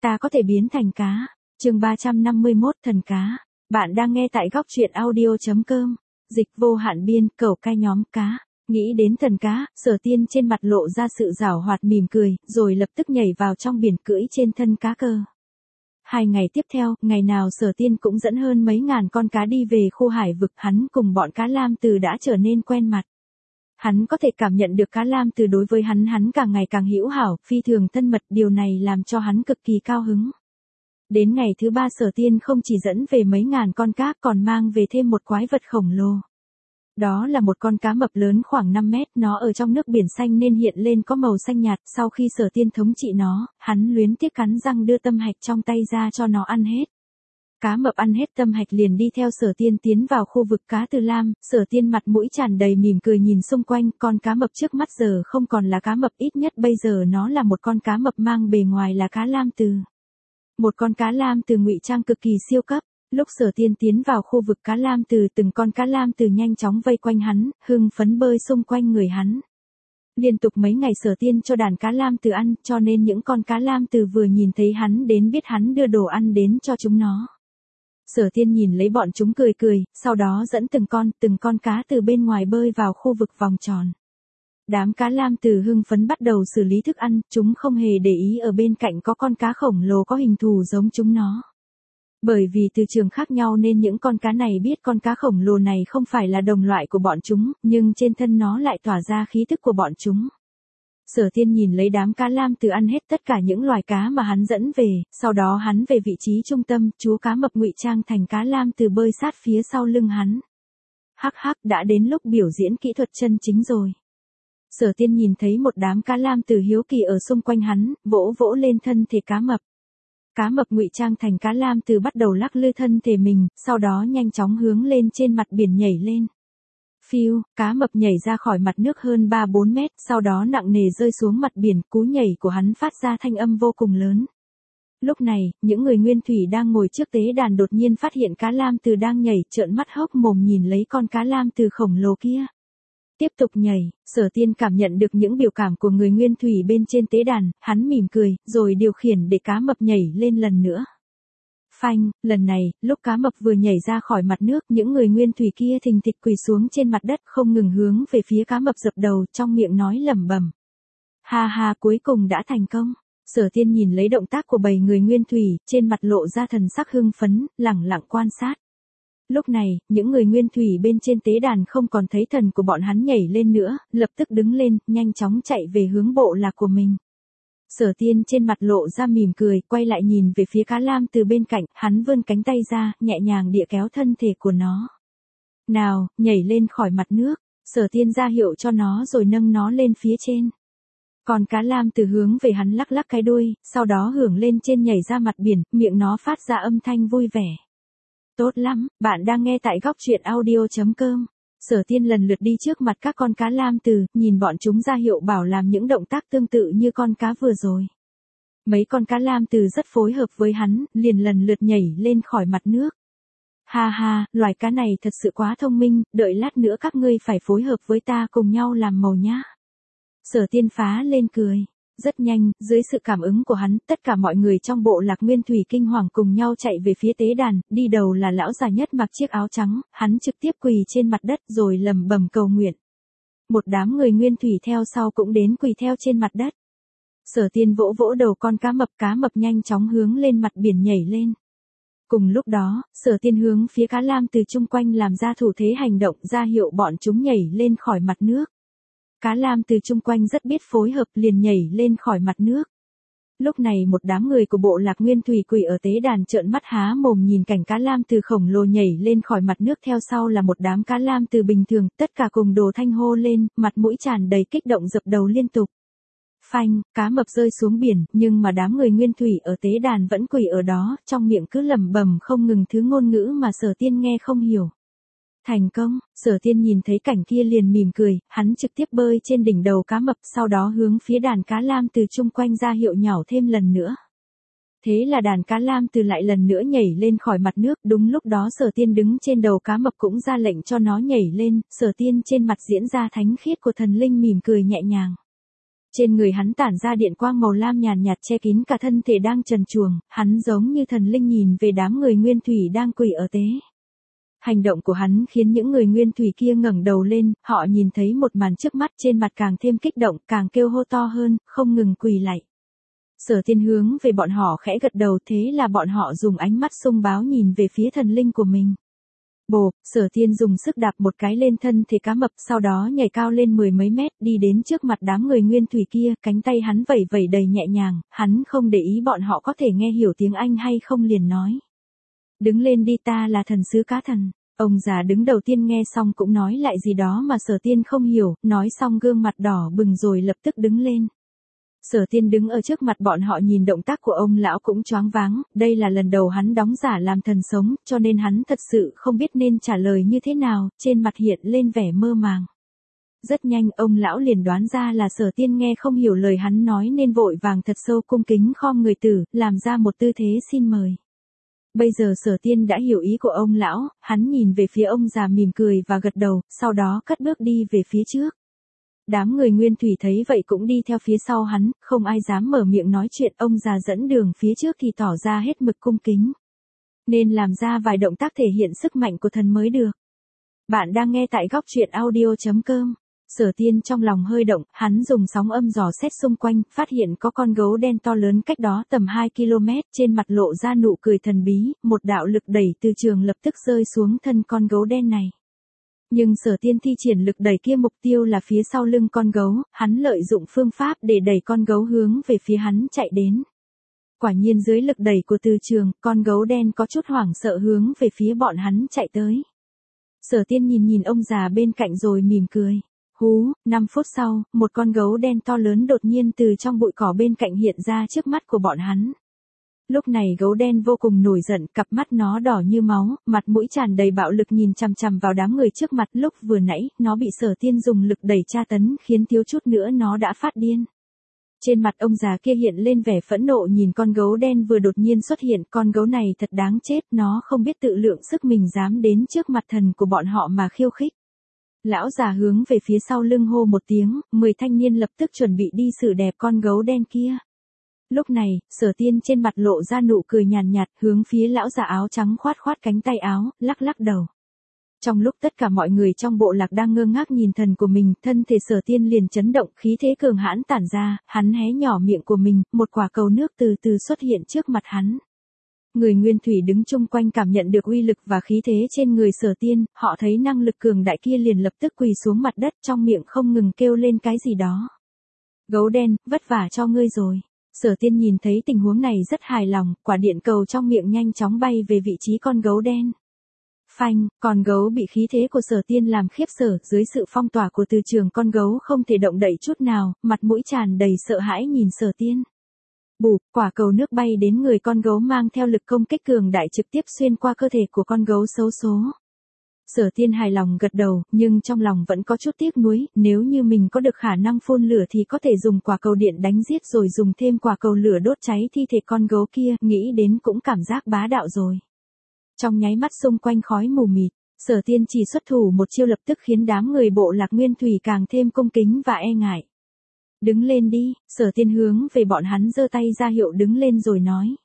Ta có thể biến thành cá. Chương 351 thần cá. Bạn đang nghe tại góc truyện audio.com. Dịch vô hạn biên, cẩu cai nhóm cá. Nghĩ đến thần cá, Sở Tiên trên mặt lộ ra sự giảo hoạt mỉm cười, rồi lập tức nhảy vào trong biển cưỡi trên thân cá cơ. 2 ngày tiếp theo, ngày nào Sở Tiên cũng dẫn hơn mấy ngàn con cá đi về khu hải vực, hắn cùng bọn cá lam từ đã trở nên quen mặt. Hắn có thể cảm nhận được cá lam từ đối với hắn càng ngày càng hữu hảo, phi thường thân mật, điều này làm cho hắn cực kỳ cao hứng. Đến ngày thứ 3 Sở Tiên không chỉ dẫn về mấy ngàn con cá còn mang về thêm một quái vật khổng lồ. Đó là một con cá mập lớn khoảng 5 mét, nó ở trong nước biển xanh nên hiện lên có màu xanh nhạt, sau khi Sở Tiên thống trị nó, hắn luyến tiếc cắn răng đưa tâm hạch trong tay ra cho nó ăn hết. Cá mập ăn hết tâm hạch liền đi theo Sở Tiên tiến vào khu vực cá Từ Lam, Sở Tiên mặt mũi tràn đầy mỉm cười nhìn xung quanh, con cá mập trước mắt giờ không còn là cá mập, ít nhất bây giờ nó là một con cá mập mang bề ngoài là cá lam từ. Một con cá lam từ ngụy trang cực kỳ siêu cấp. Lúc Sở Tiên tiến vào khu vực cá lam từ, từng con cá lam từ nhanh chóng vây quanh hắn, hưng phấn bơi xung quanh người hắn. Liên tục mấy ngày Sở Tiên cho đàn cá lam từ ăn, cho nên những con cá lam từ vừa nhìn thấy hắn đến biết hắn đưa đồ ăn đến cho chúng nó. Sở Tiên nhìn lấy bọn chúng cười cười, sau đó dẫn từng con cá từ bên ngoài bơi vào khu vực vòng tròn. Đám cá lam từ hưng phấn bắt đầu xử lý thức ăn, chúng không hề để ý ở bên cạnh có con cá khổng lồ có hình thù giống chúng nó. Bởi vì từ trường khác nhau nên những con cá này biết con cá khổng lồ này không phải là đồng loại của bọn chúng, nhưng trên thân nó lại tỏa ra khí tức của bọn chúng. Sở Tiên nhìn lấy đám cá lam từ ăn hết tất cả những loài cá mà hắn dẫn về, sau đó hắn về vị trí trung tâm, chú cá mập ngụy trang thành cá lam từ bơi sát phía sau lưng hắn. Hắc hắc, đã đến lúc biểu diễn kỹ thuật chân chính rồi. Sở Tiên nhìn thấy một đám cá lam từ hiếu kỳ ở xung quanh hắn, vỗ vỗ lên thân thể cá mập. Cá mập ngụy trang thành cá lam từ bắt đầu lắc lư thân thể mình, sau đó nhanh chóng hướng lên trên mặt biển nhảy lên. Phiu, cá mập nhảy ra khỏi mặt nước hơn 3-4 mét, sau đó nặng nề rơi xuống mặt biển, cú nhảy của hắn phát ra thanh âm vô cùng lớn. Lúc này, những người nguyên thủy đang ngồi trước tế đàn đột nhiên phát hiện cá lam từ đang nhảy, trợn mắt hốc mồm nhìn lấy con cá lam từ khổng lồ kia. Tiếp tục nhảy, Sở Tiên cảm nhận được những biểu cảm của người nguyên thủy bên trên tế đàn, hắn mỉm cười, rồi điều khiển để cá mập nhảy lên lần nữa. Phanh, lần này, lúc cá mập vừa nhảy ra khỏi mặt nước, những người nguyên thủy kia thình thịch quỳ xuống trên mặt đất không ngừng hướng về phía cá mập dập đầu, trong miệng nói lẩm bẩm. Ha ha, cuối cùng đã thành công. Sở Tiên nhìn lấy động tác của 7 người nguyên thủy, trên mặt lộ ra thần sắc hưng phấn, lẳng lặng quan sát. Lúc này, những người nguyên thủy bên trên tế đàn không còn thấy thần của bọn hắn nhảy lên nữa, lập tức đứng lên, nhanh chóng chạy về hướng bộ lạc của mình. Sở Tiên trên mặt lộ ra mỉm cười, quay lại nhìn về phía cá lam từ bên cạnh, hắn vươn cánh tay ra, nhẹ nhàng đĩa kéo thân thể của nó. Nào, nhảy lên khỏi mặt nước, Sở Tiên ra hiệu cho nó rồi nâng nó lên phía trên. Còn cá lam từ hướng về hắn lắc lắc cái đuôi, sau đó hưởng lên trên nhảy ra mặt biển, miệng nó phát ra âm thanh vui vẻ. Tốt lắm, bạn đang nghe tại góc truyện audio.com. Sở Tiên lần lượt đi trước mặt các con cá lam từ, nhìn bọn chúng ra hiệu bảo làm những động tác tương tự như con cá vừa rồi. Mấy con cá lam từ rất phối hợp với hắn, liền lần lượt nhảy lên khỏi mặt nước. Ha ha, loài cá này thật sự quá thông minh, đợi lát nữa các ngươi phải phối hợp với ta cùng nhau làm màu nhá. Sở Tiên phá lên cười. Rất nhanh, dưới sự cảm ứng của hắn, tất cả mọi người trong bộ lạc nguyên thủy kinh hoàng cùng nhau chạy về phía tế đàn, đi đầu là lão già nhất mặc chiếc áo trắng, hắn trực tiếp quỳ trên mặt đất rồi lẩm bẩm cầu nguyện. Một đám người nguyên thủy theo sau cũng đến quỳ theo trên mặt đất. Sở Tiên vỗ vỗ đầu con cá mập nhanh chóng hướng lên mặt biển nhảy lên. Cùng lúc đó, Sở Tiên hướng phía cá lam từ chung quanh làm ra thủ thế hành động ra hiệu bọn chúng nhảy lên khỏi mặt nước. Cá lam từ chung quanh rất biết phối hợp liền nhảy lên khỏi mặt nước. Lúc này một đám người của bộ lạc nguyên thủy quỷ ở tế đàn trợn mắt há mồm nhìn cảnh cá lam từ khổng lồ nhảy lên khỏi mặt nước, theo sau là một đám cá lam từ bình thường, tất cả cùng đồ thanh hô lên, mặt mũi tràn đầy kích động dập đầu liên tục. Phanh, cá mập rơi xuống biển, nhưng mà đám người nguyên thủy ở tế đàn vẫn quỳ ở đó, trong miệng cứ lẩm bẩm không ngừng thứ ngôn ngữ mà Sở Tiên nghe không hiểu. Thành công, Sở Tiên nhìn thấy cảnh kia liền mỉm cười, hắn trực tiếp bơi trên đỉnh đầu cá mập, sau đó hướng phía đàn cá lam từ chung quanh ra hiệu nhảo thêm lần nữa. Thế là đàn cá lam từ lại lần nữa nhảy lên khỏi mặt nước, đúng lúc đó Sở Tiên đứng trên đầu cá mập cũng ra lệnh cho nó nhảy lên, Sở Tiên trên mặt diễn ra thánh khiết của thần linh mỉm cười nhẹ nhàng. Trên người hắn tản ra điện quang màu lam nhàn nhạt che kín cả thân thể đang trần truồng, hắn giống như thần linh nhìn về đám người nguyên thủy đang quỳ ở tế. Hành động của hắn khiến những người nguyên thủy kia ngẩng đầu lên, họ nhìn thấy một màn trước mắt, trên mặt càng thêm kích động, càng kêu hô to hơn, không ngừng quỳ lạy. Sở Tiên hướng về bọn họ khẽ gật đầu, thế là bọn họ dùng ánh mắt sung bái nhìn về phía thần linh của mình. Bồ, Sở Tiên dùng sức đạp một cái lên thân thể cá mập, sau đó nhảy cao lên 10 mấy mét, đi đến trước mặt đám người nguyên thủy kia, cánh tay hắn vẩy vẩy đầy nhẹ nhàng, hắn không để ý bọn họ có thể nghe hiểu tiếng Anh hay không, liền nói. Đứng lên đi, ta là thần sứ cá thần. Ông già đứng đầu tiên nghe xong cũng nói lại gì đó mà Sở Tiên không hiểu, nói xong gương mặt đỏ bừng rồi lập tức đứng lên. Sở Tiên đứng ở trước mặt bọn họ nhìn động tác của ông lão cũng choáng váng, đây là lần đầu hắn đóng giả làm thần sống, cho nên hắn thật sự không biết nên trả lời như thế nào, trên mặt hiện lên vẻ mơ màng. Rất nhanh ông lão liền đoán ra là Sở Tiên nghe không hiểu lời hắn nói nên vội vàng thật sâu cung kính khom người tử, làm ra một tư thế xin mời. Bây giờ Sở Tiên đã hiểu ý của ông lão, hắn nhìn về phía ông già mỉm cười và gật đầu, sau đó cất bước đi về phía trước. Đám người nguyên thủy thấy vậy cũng đi theo phía sau hắn, không ai dám mở miệng nói chuyện, ông già dẫn đường phía trước thì tỏ ra hết mực cung kính. Nên làm ra vài động tác thể hiện sức mạnh của thần mới được. Bạn đang nghe tại góc truyện audio.com. Sở Tiên trong lòng hơi động, hắn dùng sóng âm dò xét xung quanh, phát hiện có con gấu đen to lớn cách đó tầm 2 km, trên mặt lộ ra nụ cười thần bí, một đạo lực đẩy từ trường lập tức rơi xuống thân con gấu đen này. Nhưng Sở Tiên thi triển lực đẩy kia mục tiêu là phía sau lưng con gấu, hắn lợi dụng phương pháp để đẩy con gấu hướng về phía hắn chạy đến. Quả nhiên dưới lực đẩy của từ trường, con gấu đen có chút hoảng sợ hướng về phía bọn hắn chạy tới. Sở Tiên nhìn ông già bên cạnh rồi mỉm cười. Hú, 5 phút sau, một con gấu đen to lớn đột nhiên từ trong bụi cỏ bên cạnh hiện ra trước mắt của bọn hắn. Lúc này gấu đen vô cùng nổi giận, cặp mắt nó đỏ như máu, mặt mũi tràn đầy bạo lực nhìn chằm chằm vào đám người trước mặt. Lúc vừa nãy, nó bị Sở Tiên dùng lực đẩy tra tấn, khiến thiếu chút nữa nó đã phát điên. Trên mặt ông già kia hiện lên vẻ phẫn nộ nhìn con gấu đen vừa đột nhiên xuất hiện, con gấu này thật đáng chết, nó không biết tự lượng sức mình dám đến trước mặt thần của bọn họ mà khiêu khích. Lão già hướng về phía sau lưng hô một tiếng, 10 thanh niên lập tức chuẩn bị đi xử đẹp con gấu đen kia. Lúc này, Sở Tiên trên mặt lộ ra nụ cười nhàn nhạt, hướng phía lão già áo trắng khoát khoát cánh tay áo, lắc lắc đầu. Trong lúc tất cả mọi người trong bộ lạc đang ngơ ngác nhìn thần của mình, thân thể Sở Tiên liền chấn động, khí thế cường hãn tản ra, hắn hé nhỏ miệng của mình, một quả cầu nước từ từ xuất hiện trước mặt hắn. Người nguyên thủy đứng chung quanh cảm nhận được uy lực và khí thế trên người Sở Tiên, họ thấy năng lực cường đại kia liền lập tức quỳ xuống mặt đất, trong miệng không ngừng kêu lên cái gì đó. Gấu đen, vất vả cho ngươi rồi. Sở Tiên nhìn thấy tình huống này rất hài lòng, quả điện cầu trong miệng nhanh chóng bay về vị trí con gấu đen. Phanh, con gấu bị khí thế của Sở Tiên làm khiếp sợ, dưới sự phong tỏa của từ trường con gấu không thể động đậy chút nào, mặt mũi tràn đầy sợ hãi nhìn Sở Tiên. Bụp, quả cầu nước bay đến người con gấu mang theo lực công kích cường đại trực tiếp xuyên qua cơ thể của con gấu xấu số. Sở Tiên hài lòng gật đầu, nhưng trong lòng vẫn có chút tiếc nuối, nếu như mình có được khả năng phun lửa thì có thể dùng quả cầu điện đánh giết rồi dùng thêm quả cầu lửa đốt cháy thi thể con gấu kia, nghĩ đến cũng cảm giác bá đạo rồi. Trong nháy mắt xung quanh khói mù mịt, Sở Tiên chỉ xuất thủ một chiêu lập tức khiến đám người bộ lạc nguyên thủy càng thêm cung kính và e ngại. Đứng lên đi, Sở Tiên hướng về bọn hắn giơ tay ra hiệu đứng lên rồi nói.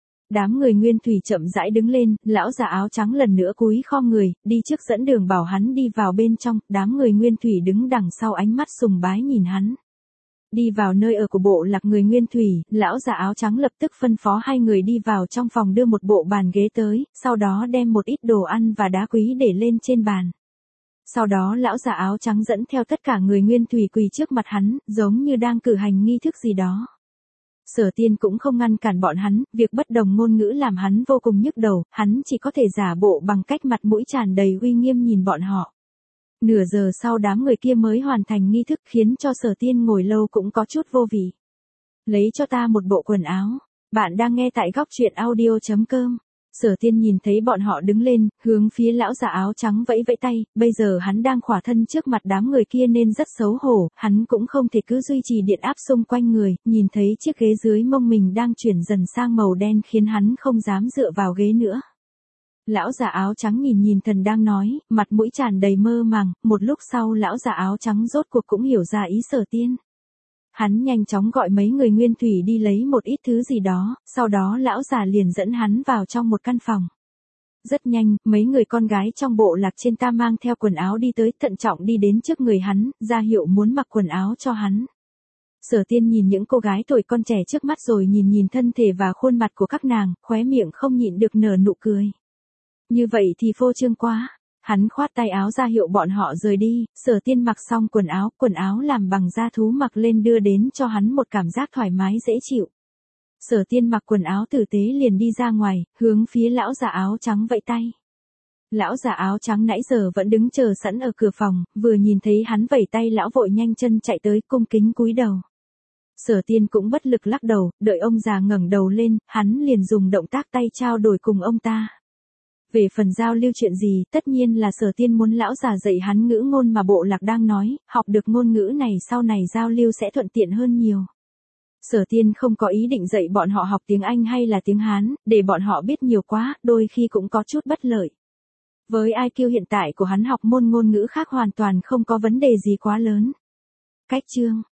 Đám người nguyên thủy chậm rãi đứng lên, lão già áo trắng lần nữa cúi khom người, đi trước dẫn đường bảo hắn đi vào bên trong, đám người nguyên thủy đứng đằng sau ánh mắt sùng bái nhìn hắn. Đi vào nơi ở của bộ lạc người nguyên thủy, lão già áo trắng lập tức phân phó hai người đi vào trong phòng đưa một bộ bàn ghế tới, sau đó đem một ít đồ ăn và đá quý để lên trên bàn. Sau đó lão già áo trắng dẫn theo tất cả người nguyên thủy quỳ trước mặt hắn, giống như đang cử hành nghi thức gì đó. Sở Tiên cũng không ngăn cản bọn hắn, việc bất đồng ngôn ngữ làm hắn vô cùng nhức đầu, hắn chỉ có thể giả bộ bằng cách mặt mũi tràn đầy uy nghiêm nhìn bọn họ. Nửa giờ sau đám người kia mới hoàn thành nghi thức khiến cho Sở Tiên ngồi lâu cũng có chút vô vị. Lấy cho ta một bộ quần áo. Bạn đang nghe tại góc truyện audio.com. Sở Tiên nhìn thấy bọn họ đứng lên, hướng phía lão già áo trắng vẫy vẫy tay, bây giờ hắn đang khỏa thân trước mặt đám người kia nên rất xấu hổ, hắn cũng không thể cứ duy trì điện áp xung quanh người, nhìn thấy chiếc ghế dưới mông mình đang chuyển dần sang màu đen khiến hắn không dám dựa vào ghế nữa. Lão già áo trắng nhìn thần đang nói, mặt mũi tràn đầy mơ màng, một lúc sau lão già áo trắng rốt cuộc cũng hiểu ra ý Sở Tiên. Hắn nhanh chóng gọi mấy người nguyên thủy đi lấy một ít thứ gì đó, sau đó lão già liền dẫn hắn vào trong một căn phòng. Rất nhanh, mấy người con gái trong bộ lạc trên ta mang theo quần áo đi tới, thận trọng đi đến trước người hắn, ra hiệu muốn mặc quần áo cho hắn. Sở Tiên nhìn những cô gái tuổi con trẻ trước mắt rồi nhìn nhìn thân thể và khuôn mặt của các nàng, khóe miệng không nhịn được nở nụ cười. Như vậy thì phô trương quá. Hắn khoát tay áo ra hiệu bọn họ rời đi, Sở Tiên mặc xong quần áo làm bằng da thú mặc lên đưa đến cho hắn một cảm giác thoải mái dễ chịu. Sở Tiên mặc quần áo tử tế liền đi ra ngoài, hướng phía lão già áo trắng vẫy tay. Lão già áo trắng nãy giờ vẫn đứng chờ sẵn ở cửa phòng, vừa nhìn thấy hắn vẫy tay lão vội nhanh chân chạy tới cung kính cúi đầu. Sở Tiên cũng bất lực lắc đầu, đợi ông già ngẩng đầu lên, hắn liền dùng động tác tay trao đổi cùng ông ta. Về phần giao lưu chuyện gì, tất nhiên là Sở Tiên muốn lão già dạy hắn ngữ ngôn mà bộ lạc đang nói, học được ngôn ngữ này sau này giao lưu sẽ thuận tiện hơn nhiều. Sở Tiên không có ý định dạy bọn họ học tiếng Anh hay là tiếng Hán, để bọn họ biết nhiều quá, đôi khi cũng có chút bất lợi. Với IQ hiện tại của hắn học môn ngôn ngữ khác hoàn toàn không có vấn đề gì quá lớn. Cách chương